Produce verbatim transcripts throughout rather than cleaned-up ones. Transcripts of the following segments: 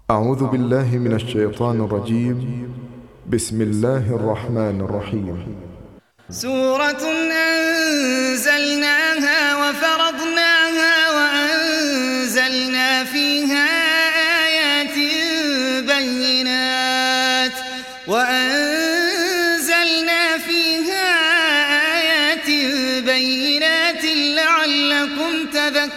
أعوذ بالله من الشيطان الرجيم. بسم الله الرحمن الرحيم. سورة أنزلناها وفرضناها وأنزلنا فيها آيات بينات وأنزلنا فيها آيات بينات لعلكم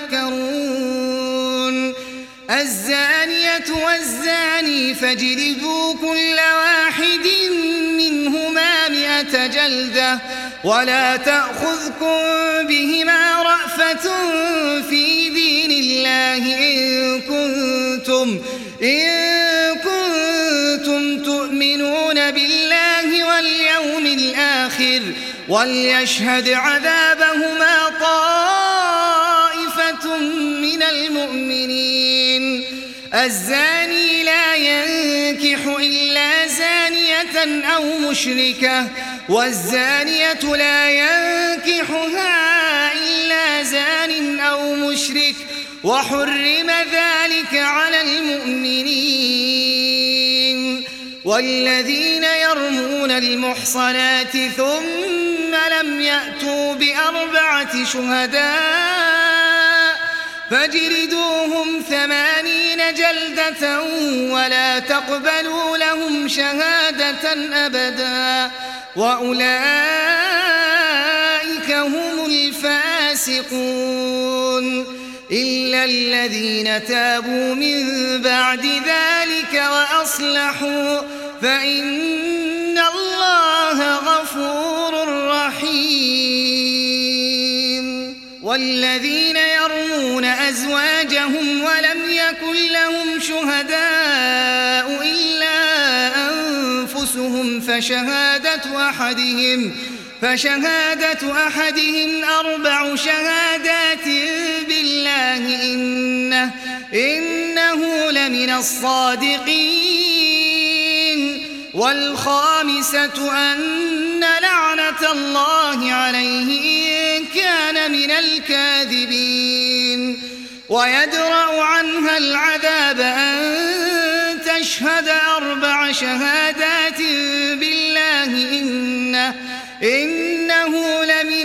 تذكرون. الزانية والزاني فاجلدوا كل واحد منهما مئة جلدة ولا تأخذكم بهما رأفة في دين الله إن كنتم, إن كنتم تؤمنون بالله واليوم الآخر وليشهد عذابهما طائفة من المؤمنين. الزاني لا ينكح إلا زانية أو مشركة والزانية لا ينكحها إلا زان أو مشرك وحرم ذلك على المؤمنين. والذين يرمون المحصنات ثم لم يأتوا بأربعة شهداء فاجلدوهم ثمانين جلدة ولا تقبلوا لهم شهادة أبدا وأولئك هم الفاسقون إلا الذين تابوا من بعد ذلك وأصلحوا فإن الله غفور رحيم. والذين يرمون أزواجهم ولم يكن لهم شهداء إلا أنفسهم فشهادة أحدهم فشهادة أحدهم أربع شهادات بالله إنه, إنه لمن الصادقين. والخامسة أن لعنة الله عليه إن كان من الكاذبين. ويدرأ عنها العذاب أن تشهد أربع شهادات بالله إنه, إنه لمن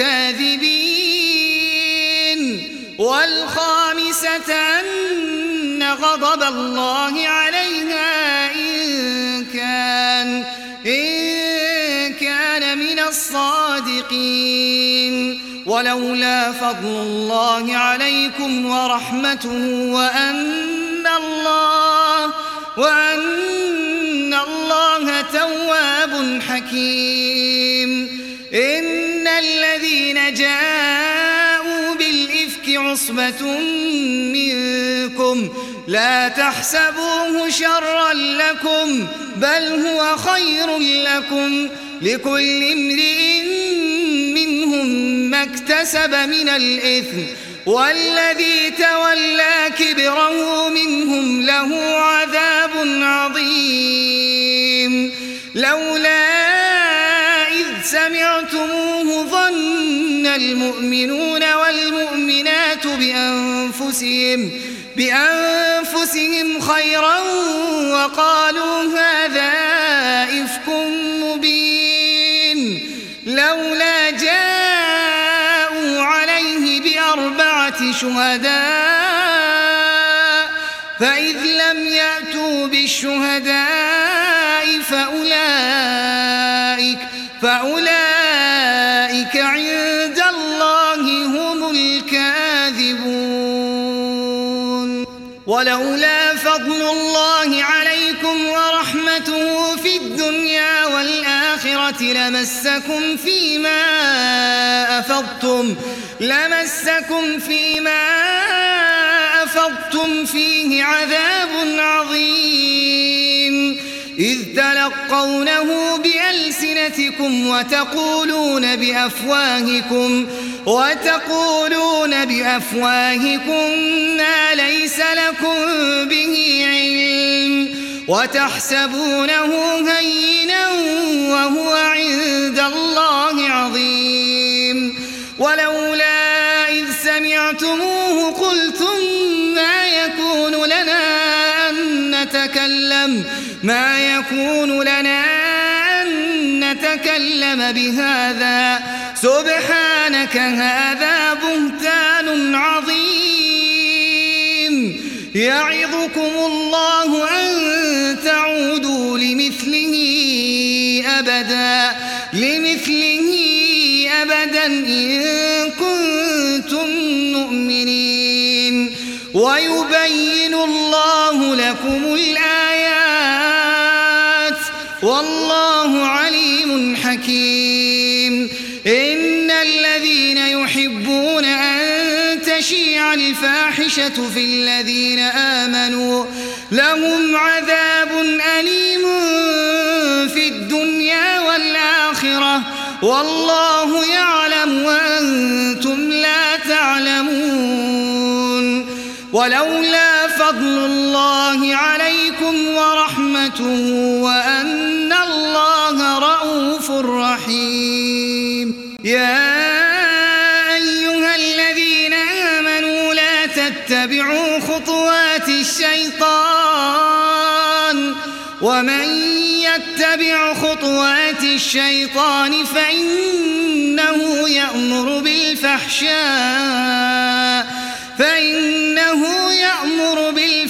الكاذبين. والخامسة أن غضب الله عليها إن كان, إن كان من الصادقين. ولولا فضل الله عليكم ورحمته وأن الله, وأن الله تواب حكيم. إن الذين جاءوا بالإفك عصبة منكم لا تحسبوه شرا لكم بل هو خير لكم لكل امرئ منهم ما اكتسب من الإثم والذي تولى كبره منهم له عذاب عظيم. لولا إذ سمعتموه ظن المؤمنون والمؤمنات بأنفسهم, بأنفسهم خيرا وقالوا هذا إفك مبين. لولا جاءوا عليه بأربعة شهداء فإذ لم يأتوا بالشهداء فأولئك, فأولئك عند الله هم الكاذبون. ولولا فضل الله عليكم ورحمته في الدنيا والآخرة لمسكم فيما أفضتم, لمسكم فيما أفضتم فيه عذاب عظيم إذ تلقونه بألسنتكم وتقولون بأفواهكم, وتقولون بأفواهكم ما ليس لكم به علم وتحسبونه هينا وهو عند الله عظيم. ولولا إذ سمعتموه قلتم ما يكون لنا أن نتكلم ما يكون لنا أن نتكلم بهذا سبحانك هذا بهتان عظيم يعظكم الله أن تعودوا لمثله أبدا لمثله أبدا إن كنتم مؤمنين ويبين الله لكم الآيات والله عليم حكيم إن الذين يحبون أن تشيع الفاحشة في الذين آمنوا لهم عذاب أليم في الدنيا والآخرة والله يعلم وأنتم لا تعلمون ولولا فضل الله عليكم ورحمته وأن الله رؤوف رحيم يا أيها الذين آمنوا لا تتبعوا خطوات الشيطان ومن يتبع خطوات الشيطان فإنه يأمر بالفحشاء فإنه يأمر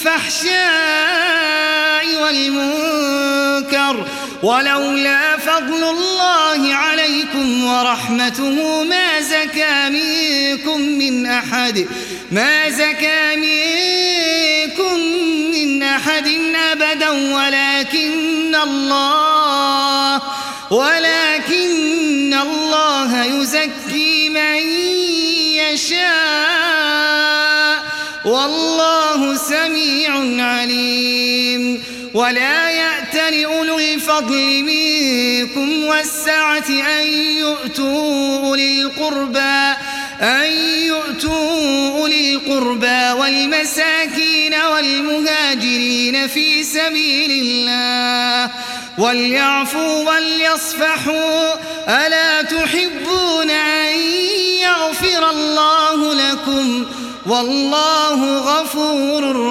بالفحشاء والمنكر ولولا فضل الله عليكم ورحمته ما زكى منكم من أحد ما زكى منكم من أحد أبدا ولكن الله ولكن الله يزكي من يشاء والله سميع عليم ولا يأتل أولو الفضل منكم والسعة أن يؤتوا أولي القربى أن يؤتوا أولي القربى والمساكين والمهاجرين في سبيل الله وليعفوا وليصفحوا ألا تحبون أن يغفر الله لكم والله غفور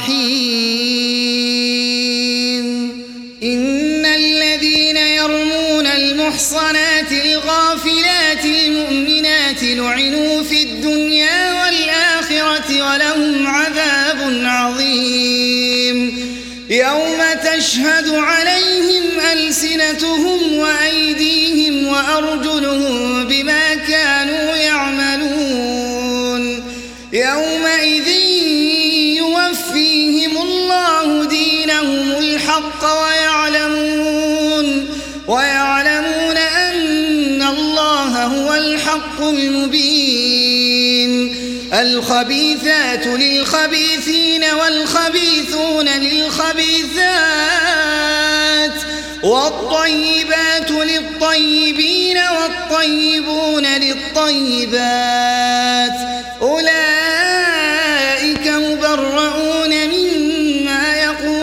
رحيم إن الذين يرمون المحصنات الغافلات المؤمنات لعنوا في الدنيا والآخرة ولهم عذاب عظيم يوم تشهد عليهم ألسنتهم وأيديهم وأرجلهم بما كانوا يعملون يومئذ يوفيهم الله دينهم الحق ويعلمون ويعلمون أن الله هو الحق المبين الخبيثات للخبيثين والخبيثون للخبيثات والطيبات للطيبين والطيبون للطيبات أولئك مبرؤون مما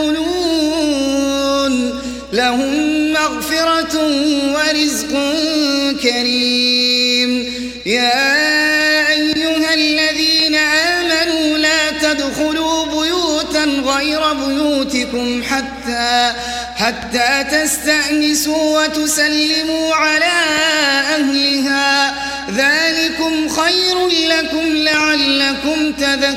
يقولون لهم مغفرة ورزق كريم يا أيها الذين آمنوا لا تدخلوا بيوتا غير بيوتكم حتى حتى تستأنسوا وتسلموا على أهلها ذلكم خير لكم لعلكم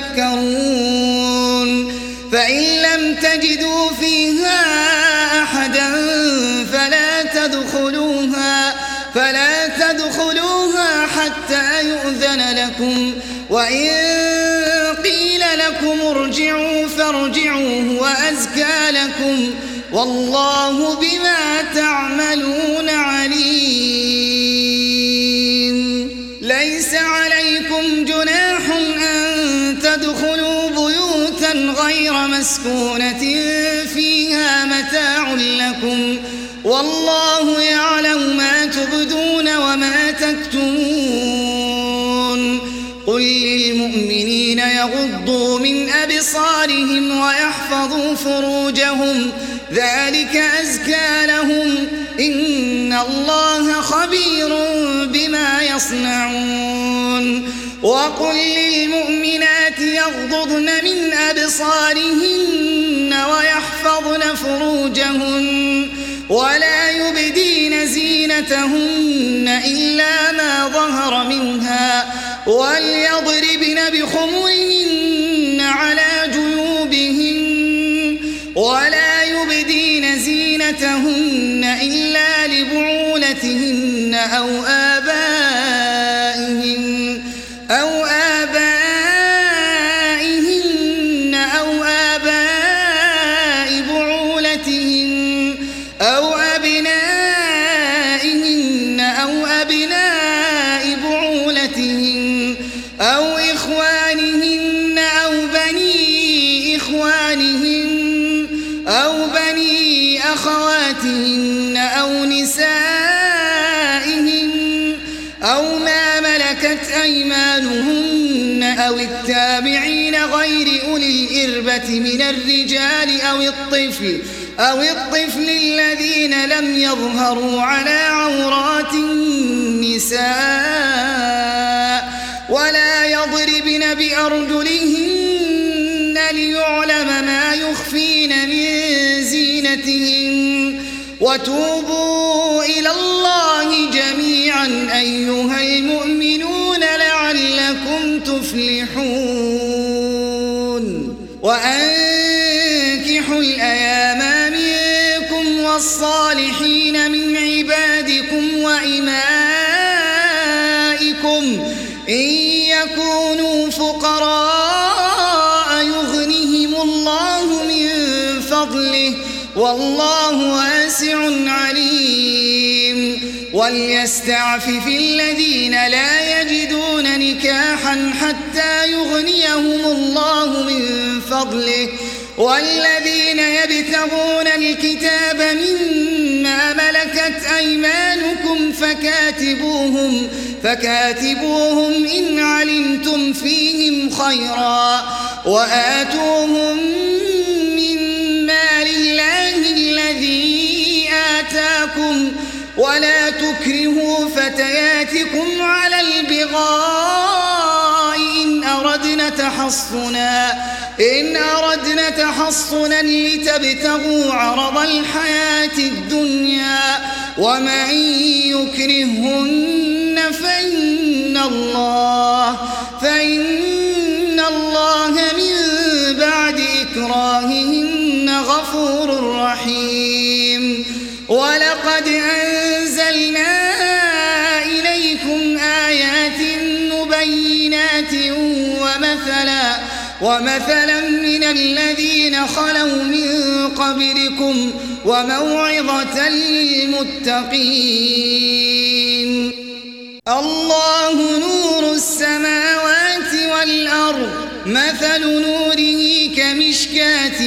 تذكرون فإن لم تجدوا فيها أحدا فلا تدخلوها فلا تدخلوها حتى يؤذن لكم وإن قيل لكم ارجعوا فارجعوا هو أزكى لكم والله بما تعملون عليم ليس عليكم جناح أن تدخلوا بيوتا غير مسكونة فيها متاع لكم والله يعلم ما تبدون وما تكتمون قل للمؤمنين يغضوا من أبصارهم ويحفظوا فروجهم ذلك أزكى لهم إن الله خبير بما يصنعون وقل للمؤمنات يغضضن من أبصارهن ويحفظن ولا يبدين زينتهن إلا ما ظهر منها وليضربن بخمرهن على جيوبهن ولا يبدين زينتهن إلا لبعولتهن أو آبائهن أو آبائهن أو آباء بعولتهن أو أبنائهن أو أبناء بعولتهن أو إخوانهن أو بني إخوانهن أو بني أخواتهن أو نسائهن أو ما ملكت أيمانهن أو التابعين غير أولي الإربة من الرجال أو الطفل أو الطفل الذين لم يظهروا على عورات النساء ولا يضربن بأرجلهن ليعلم ما يخفين من زينتهن وتوبوا إلى الله جميعا أيها المؤمنون لعلكم تفلحون وأنكحوا الأيام منكم والصالحين من عبادكم وإمائكم إن يكونوا فقراء يغنهم الله من فضله والله واسع عليم وليستعفف الذين لا يجدون نكاحا حتى يغنيهم الله من فضله والذين يبتغون الكتاب مما ملكت أيمانكم فكاتبوهم فكاتبوهم إن علمتم فيهم خيرا وآتوهم من مال الله الذي آتاكم ولا تكرهوا فتياتكم على البغاء إن أردنا تحصنا إن أردنا تحصنا لتبتغوا عرض الحياة الدنيا ومن يكرهن فإن الله فإن الله من بعد إكراههن غفور رحيم ولقد أنزلنا إليكم آيات مبينات ومثلا ومثلا من الذين خلوا من قبلكم وموعظة للمتقين الله نور السماوات والأرض مثل نوره كمشكاة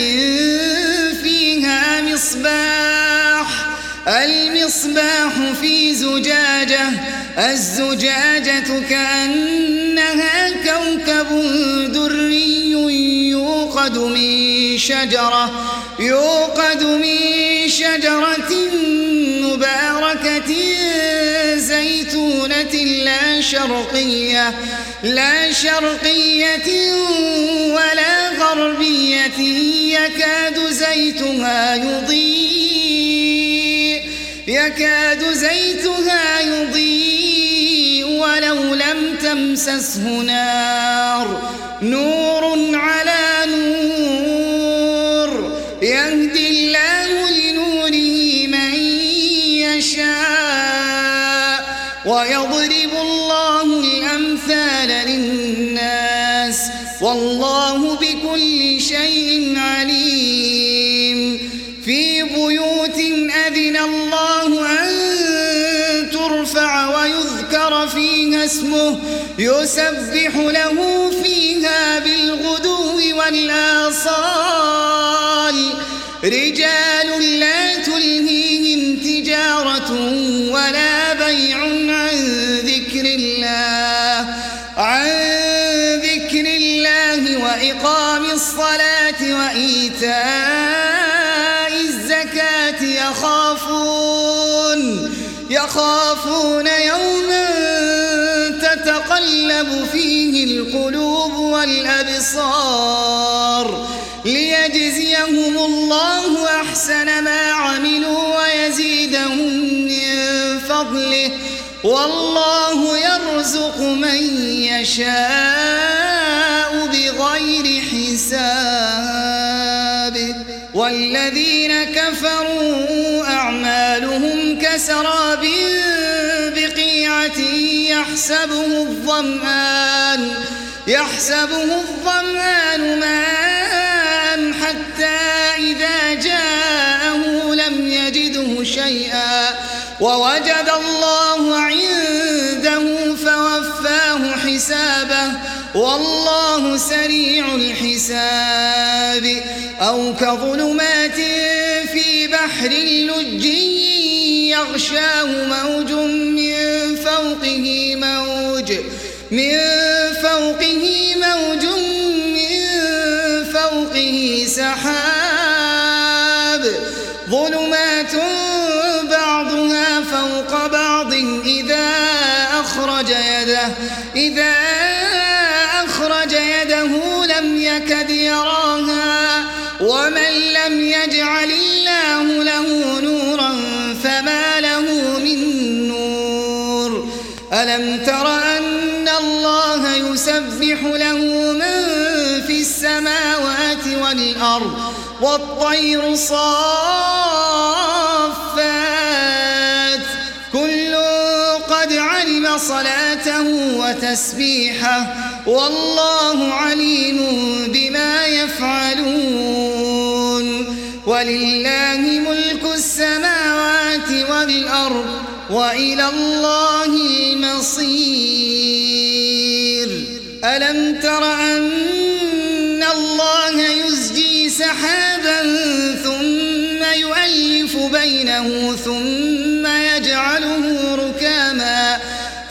فيها مصباح المصباح في زجاجة الزجاجة كأنها كوكب دري يوقد من شجرة يوقد من شجرة مباركة زيتونة لا شرقية لا شرقية ولا غربية يكاد زيتها يضيء يكاد زيتها يضيء ولو لم تمسسه نار نور على نور يهدي الله لنوره من يشاء ويضرب الله الأمثال للناس والله بكل شيء عليم في بيوت أذن الله أن ترفع ويذكر فيها اسمه يسبح له فيها بالغدو والآصال رجال لا تلهيهم تجارة ولا بيع عن ذكر الله عن ذكر الله وإقام الصلاة وإيتاء الزكاة يخافون يخافون يوما تتقلب فيه القلوب والأبصار ليجزيهم الله أحسن ما عملوا ويزيدهم والله يرزق من يشاء بغير حساب. والذين كفروا أعمالهم كسراب بقيعة يحسبه الظمآن يحسبه الظمآن ماء حتى إذا جاءه لم يجده شيئا ووجد الله عنده فوفاه حسابه والله سريع الحساب. أو كظلمات في بحر لج يغشاه موج من فوقه موج من فوقه موج من فوقه سحاب ظلمات بعضها فوق بعض إذا أخرج يده إذا أخرج يده لم يكد يراها ومن لم يجعل الله له نورا فما له من نور. ألم تر أن الله يسبح له من في السماوات والأرض والطير صافات كل قد علم صلاته وتسبيحه والله عليم بما يفعلون. ولله ملك السماوات والأرض وإلى الله المصير. ألم تر أن الله يزجي سحابا ثم يؤلف بينه ثم يجعله ركاما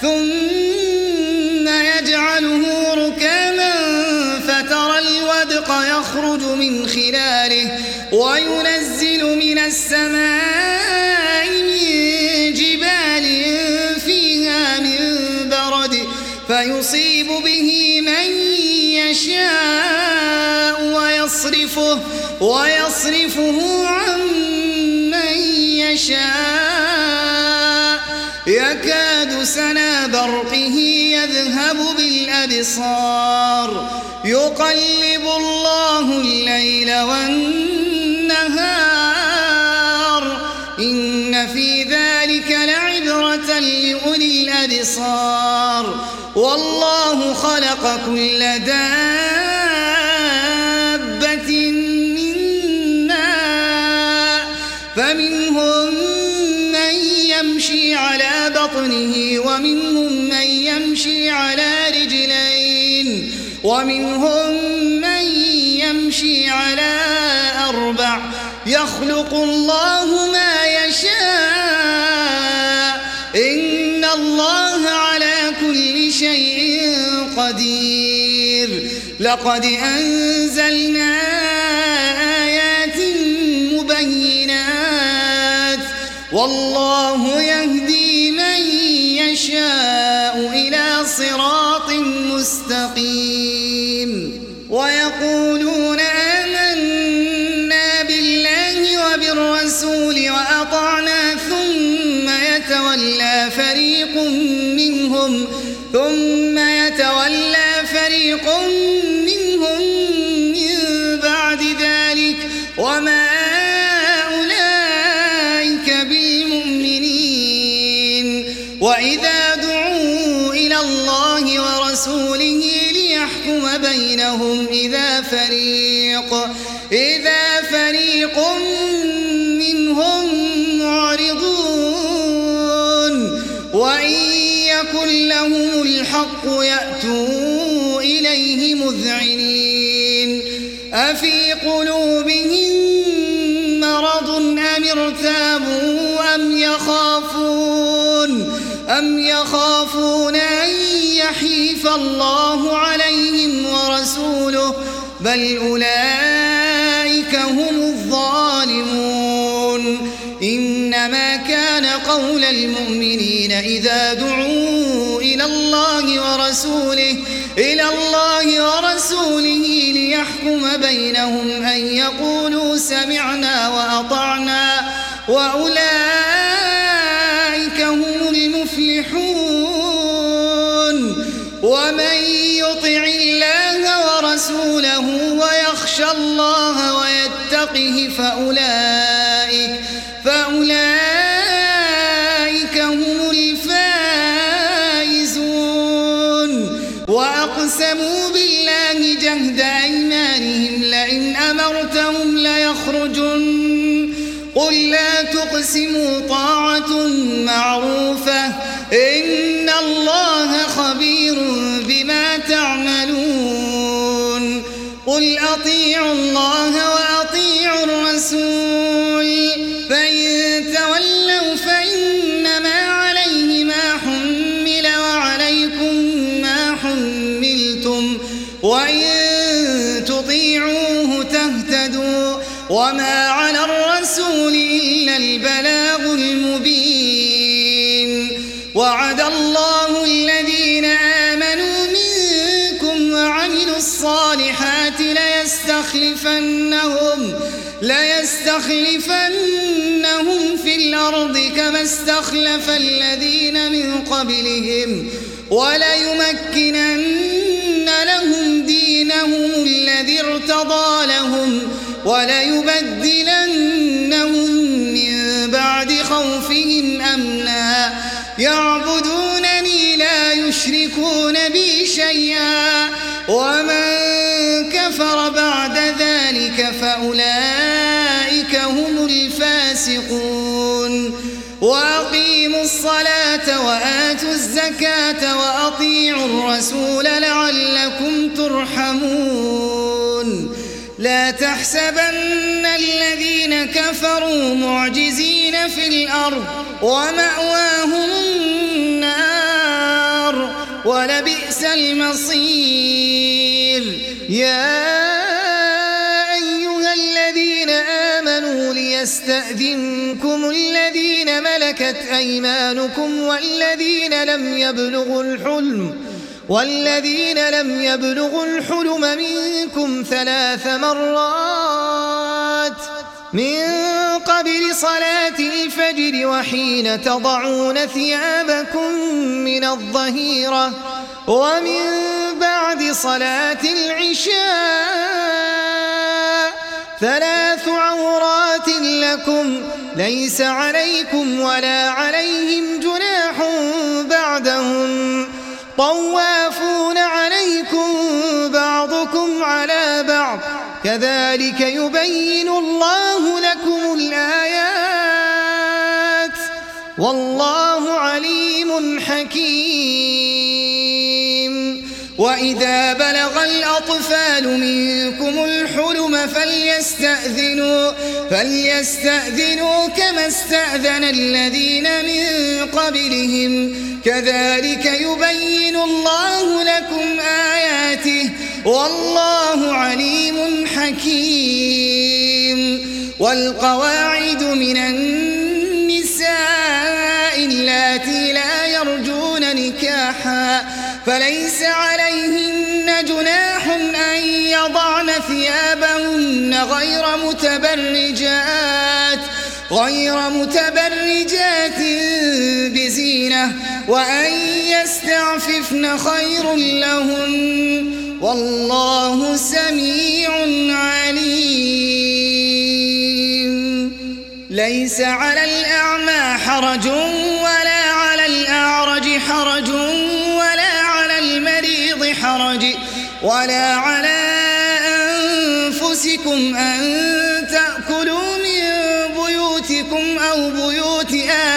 ثم يجعله ركاما فترى الودق يخرج من خلاله وينزل من السماء من جبال فيها من برد فيصيب به من يشاء ويصرفه ويصرفه عن من يشاء يكاد سنا برقه يذهب بالأبصار يقلب الله الليل والنهار إن في ذلك لعبرة لأولي الأبصار. والله خلق كل دابة من ماء فمنهم من يمشي على بطنه ومنهم من يمشي على رجلين ومنهم من يمشي على أربع يخلق الله ما يشاء إن الله على كل شيء قدير. لقد أنزلنا آيات مبينات والله يهدي من يشاء إلى صراط مستقيم. ويقولون آمنا بالله وبالرسول وأطعنا ثم يتولى فريق منهم ثم يتولى فريق منهم من بعد ذلك وما أولئك بالمؤمنين. وإذا دعوا إلى الله ورسوله ليحكم بينهم إذا فريق إذا فريق منهم معرضون وإن يكن لهم الحق يأتوا إليه مذعنين. أفي قلوبهم مرض أم ارتابوا أم يخافون أم يخافون أن يحيف الله عليهم ورسوله بل أولئك هم الظالمون. إنما كان قول المؤمنين إذا دعوا إلى الله ورسوله إلى الله ورسوله ليحكم بينهم أن يقولوا سمعنا وأطعنا وأولئك هم المفلحون. عليه فأولئك, فأولئك هم الفائزون. وأقسموا بالله جهد أيمانهم لئن أمرتهم ليخرجن قل لا تقسموا طاعة معروفة إن الله خبير بما تعملون. قل أطيعوا الله وأطيعوا الرسول فإن تولوا فإنما عليه ما حمل وعليكم ما حملتم وإن تطيعوه تهتدوا وما على الرسول إلا البلاغ المبين. وعد الله الذين آمنوا منكم وعملوا الصالحات ليستخلفنهم, ليستخلفنهم في الأرض كما استخلف الذين من قبلهم وليمكنن لهم دينهم الذي ارتضى لهم وليبدلنهم من بعد خوفهم أمنا يعبدونني لا يشركون بي شيئا ومن كفر بعد ذلك فأولئك هم الفاسقون. وأقيموا الصلاة وآتوا الزكاة وأطيعوا الرسول لعلكم ترحمون. لا تحسبن الذين كفروا معجزين في الأرض ومأواهم النار ولبئس المصير. يا أيها الذين آمنوا ليستأذنكم الذين ملكت أيمانكم والذين لم يبلغوا الحلم والذين لم يبلغوا الحلم منكم ثلاث مرات من قبل صلاة الفجر وحين تضعون ثيابكم من الظهيرة ومن بعد صلاة العشاء ثلاث عورات لكم ليس عليكم ولا عليهم جناح بعدهم طوافون عليكم بعضكم على بعض كذلك يبين الله لكم الآيات والله عليم حكيم. وإذا بلغ الأطفال منكم الحلم فليستأذنوا, فليستأذنوا كما استأذن الذين من قبلهم كذلك يبين الله لكم آياته والله عليم حكيم. والقواعد من النساء اللاتي لا يرجون نكاحا فليس عليهن جناح أن يضعن ثيابهن غير متبرجات غير متبرجات بزينة وأن يستعففن خير لهن والله سميع عليم. ليس على الأعمى حرج ولا على الأعرج حرج ولا على المريض حرج ولا على أنفسكم أن تأكلوا من بيوتكم أو بيوت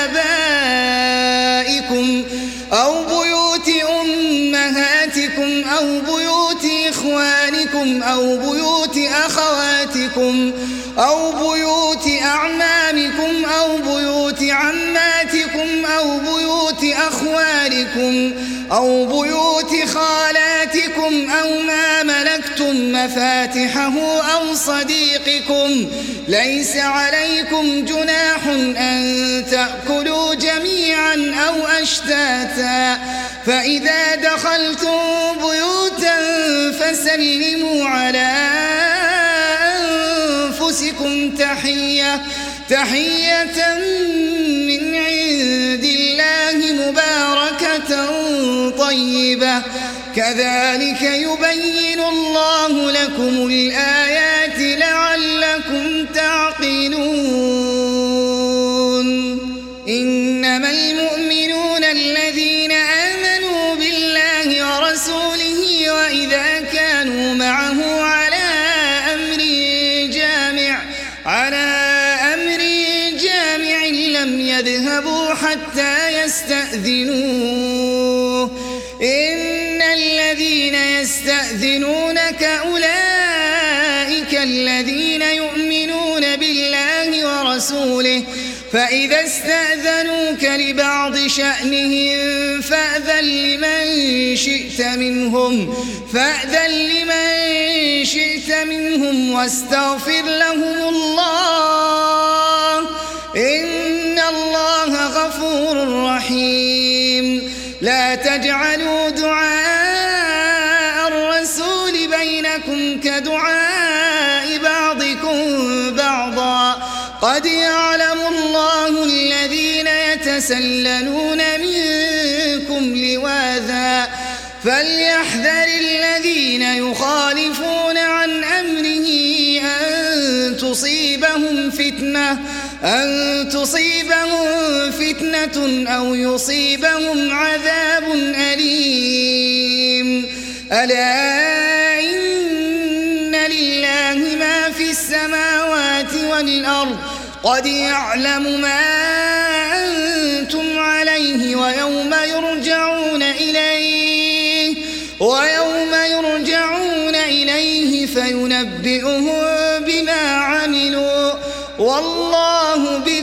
آبائكم أو بيوت أمهاتكم أو بيوت إخوانكم أو بيوت أخواتكم أو بيوت أعمامكم أو بيوت عماتكم أو بيوت أخوالكم أو بيوت خالاتكم أو ما ملكتم مفاتحه أو صديقكم ليس عليكم جناح أن تأكلوا جميعا أو أشتاتا فإذا دخلتم بيوتا فسلموا على أنفسكم تحية تحية من عند الله مباركة طيبة كذلك يبين الله لكم الآيات لعلكم تعلمون. لم يذهبوا حتى يستأذنوه إن الذين يستأذنونك أولئك الذين يؤمنون بالله ورسوله فإذا استأذنوك لبعض شأنهم فأذن لمن شئت منهم فأذن لمن شئت منهم واستغفر لهم الله إن الله غفور رحيم لا تجعلوا دعاء الرسول بينكم كدعاء بعضكم بعضا قد يعلم الله الذين يتسللون منكم لواذا فليحذر الذين يخالفون عن أمره أن تصيبهم فتنة أن تصيبهم فتنة أو يصيبهم عذاب أليم ألا إن لله ما في السماوات والأرض قد يعلم ما أنتم عليه ويوم يرجعون إليه ويوم يرجعون إليه فينبئهم بما عملوا والله بما